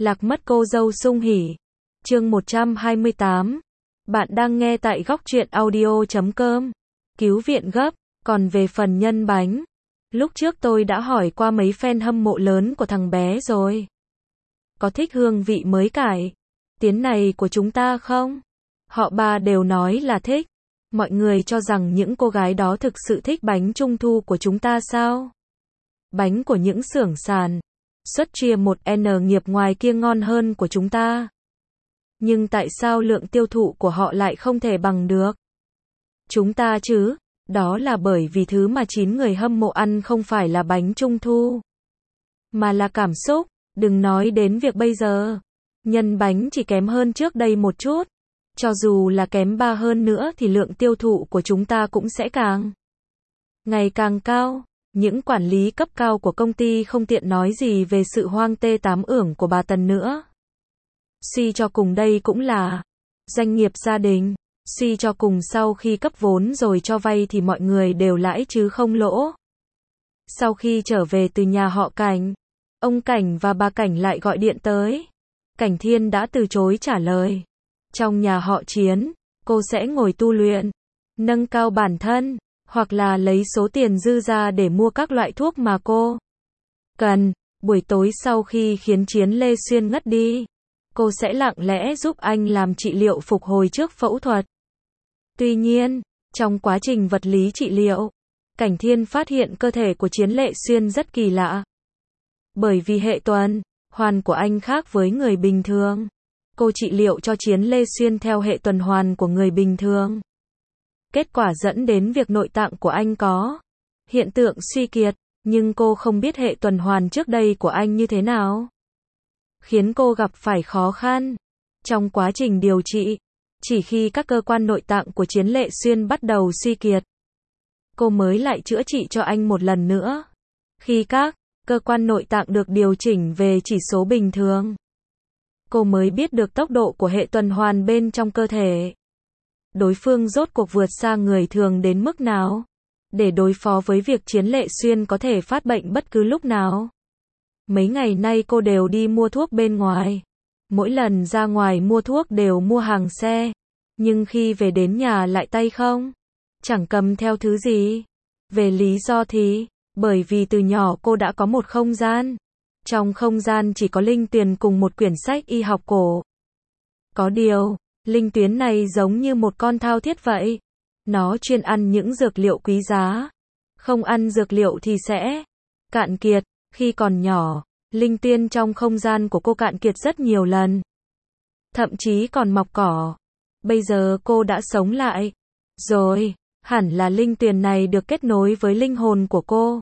Lạc mất cô dâu sung hỉ. Chương 128. Bạn đang nghe tại góc truyện audio.com. Cứu viện gấp. Còn về phần nhân bánh, lúc trước tôi đã hỏi qua mấy fan hâm mộ lớn của thằng bé rồi. Có thích hương vị mới cải tiến này của chúng ta không? Họ bà đều nói là thích. Mọi người cho rằng những cô gái đó thực sự thích bánh trung thu của chúng ta sao? Bánh của những xưởng sàn xuất chia 1N nghiệp ngoài kia ngon hơn của chúng ta. Nhưng tại sao lượng tiêu thụ của họ lại không thể bằng được chúng ta chứ? Đó là bởi vì thứ mà 9 người hâm mộ ăn không phải là bánh trung thu, mà là cảm xúc. Đừng nói đến việc bây giờ, nhân bánh chỉ kém hơn trước đây một chút. Cho dù là kém 3 hơn nữa thì lượng tiêu thụ của chúng ta cũng sẽ ngày càng cao. Những quản lý cấp cao của công ty không tiện nói gì về sự hoang tê tám ưởng của bà Tần nữa. Suy cho cùng đây cũng là doanh nghiệp gia đình. Suy cho cùng sau khi cấp vốn rồi cho vay thì mọi người đều lãi chứ không lỗ. Sau khi trở về từ nhà họ Cảnh, ông Cảnh và bà Cảnh lại gọi điện tới. Cảnh Thiên đã từ chối trả lời. Trong nhà họ Chiến, cô sẽ ngồi tu luyện, nâng cao bản thân, hoặc là lấy số tiền dư ra để mua các loại thuốc mà cô cần. Buổi tối sau khi khiến Chiến Lê Xuyên ngất đi, cô sẽ lặng lẽ giúp anh làm trị liệu phục hồi trước phẫu thuật. Tuy nhiên, trong quá trình vật lý trị liệu, Cảnh Thiên phát hiện cơ thể của Chiến Lê Xuyên rất kỳ lạ. Bởi vì hệ tuần hoàn của anh khác với người bình thường, cô trị liệu cho Chiến Lê Xuyên theo hệ tuần hoàn của người bình thường. Kết quả dẫn đến việc nội tạng của anh có hiện tượng suy kiệt, nhưng cô không biết hệ tuần hoàn trước đây của anh như thế nào, khiến cô gặp phải khó khăn trong quá trình điều trị. Chỉ khi các cơ quan nội tạng của Chiến Lê Xuyên bắt đầu suy kiệt, cô mới lại chữa trị cho anh một lần nữa. Khi các cơ quan nội tạng được điều chỉnh về chỉ số bình thường, cô mới biết được tốc độ của hệ tuần hoàn bên trong cơ thể đối phương rốt cuộc vượt xa người thường đến mức nào, để đối phó với việc Chiến Lê Xuyên có thể phát bệnh bất cứ lúc nào. Mấy ngày nay cô đều đi mua thuốc bên ngoài. Mỗi lần ra ngoài mua thuốc đều mua hàng xe, nhưng khi về đến nhà lại tay không, chẳng cầm theo thứ gì. Về lý do thì, bởi vì từ nhỏ cô đã có một không gian. Trong không gian chỉ có linh tuyền cùng một quyển sách y học cổ. Có điều, linh tuyến này giống như một con thao thiết vậy. Nó chuyên ăn những dược liệu quý giá. Không ăn dược liệu thì sẽ cạn kiệt. Khi còn nhỏ, linh tuyến trong không gian của cô cạn kiệt rất nhiều lần. Thậm chí còn mọc cỏ. Bây giờ cô đã sống lại rồi, hẳn là linh tuyền này được kết nối với linh hồn của cô,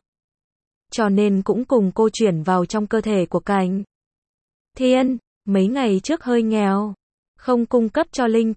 cho nên cũng cùng cô chuyển vào trong cơ thể của Cảnh Thiên. Mấy ngày trước hơi nghèo, không cung cấp cho linh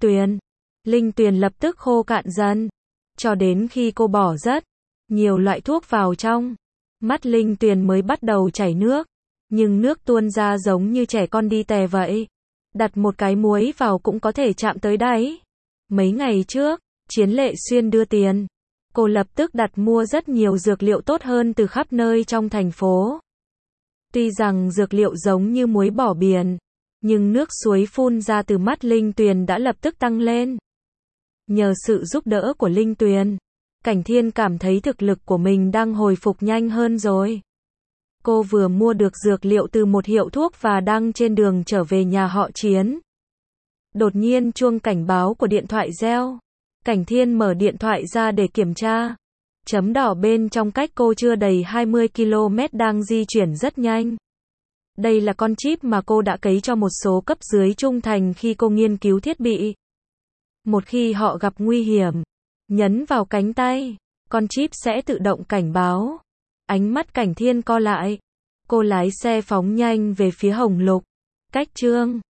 tuyền lập tức khô cạn dần, cho đến khi cô bỏ rất nhiều loại thuốc vào trong, mắt linh tuyền mới bắt đầu chảy nước, nhưng nước tuôn ra giống như trẻ con đi tè vậy. Đặt một cái muối vào cũng có thể chạm tới đáy. Mấy ngày trước, Chiến Lê Xuyên đưa tiền, cô lập tức đặt mua rất nhiều dược liệu tốt hơn từ khắp nơi trong thành phố. Tuy rằng dược liệu giống như muối bỏ biển, nhưng nước suối phun ra từ mắt linh tuyền đã lập tức tăng lên. Nhờ sự giúp đỡ của linh tuyền, Cảnh Thiên cảm thấy thực lực của mình đang hồi phục nhanh hơn rồi. Cô vừa mua được dược liệu từ một hiệu thuốc và đang trên đường trở về nhà họ Chiến. Đột nhiên chuông cảnh báo của điện thoại reo. Cảnh Thiên mở điện thoại ra để kiểm tra. Chấm đỏ bên trong cách cô chưa đầy 20 km đang di chuyển rất nhanh. Đây là con chip mà cô đã cấy cho một số cấp dưới trung thành khi cô nghiên cứu thiết bị. Một khi họ gặp nguy hiểm, nhấn vào cánh tay, con chip sẽ tự động cảnh báo. Ánh mắt Cảnh Thiên co lại. Cô lái xe phóng nhanh về phía Hồng Lục. Cách Trương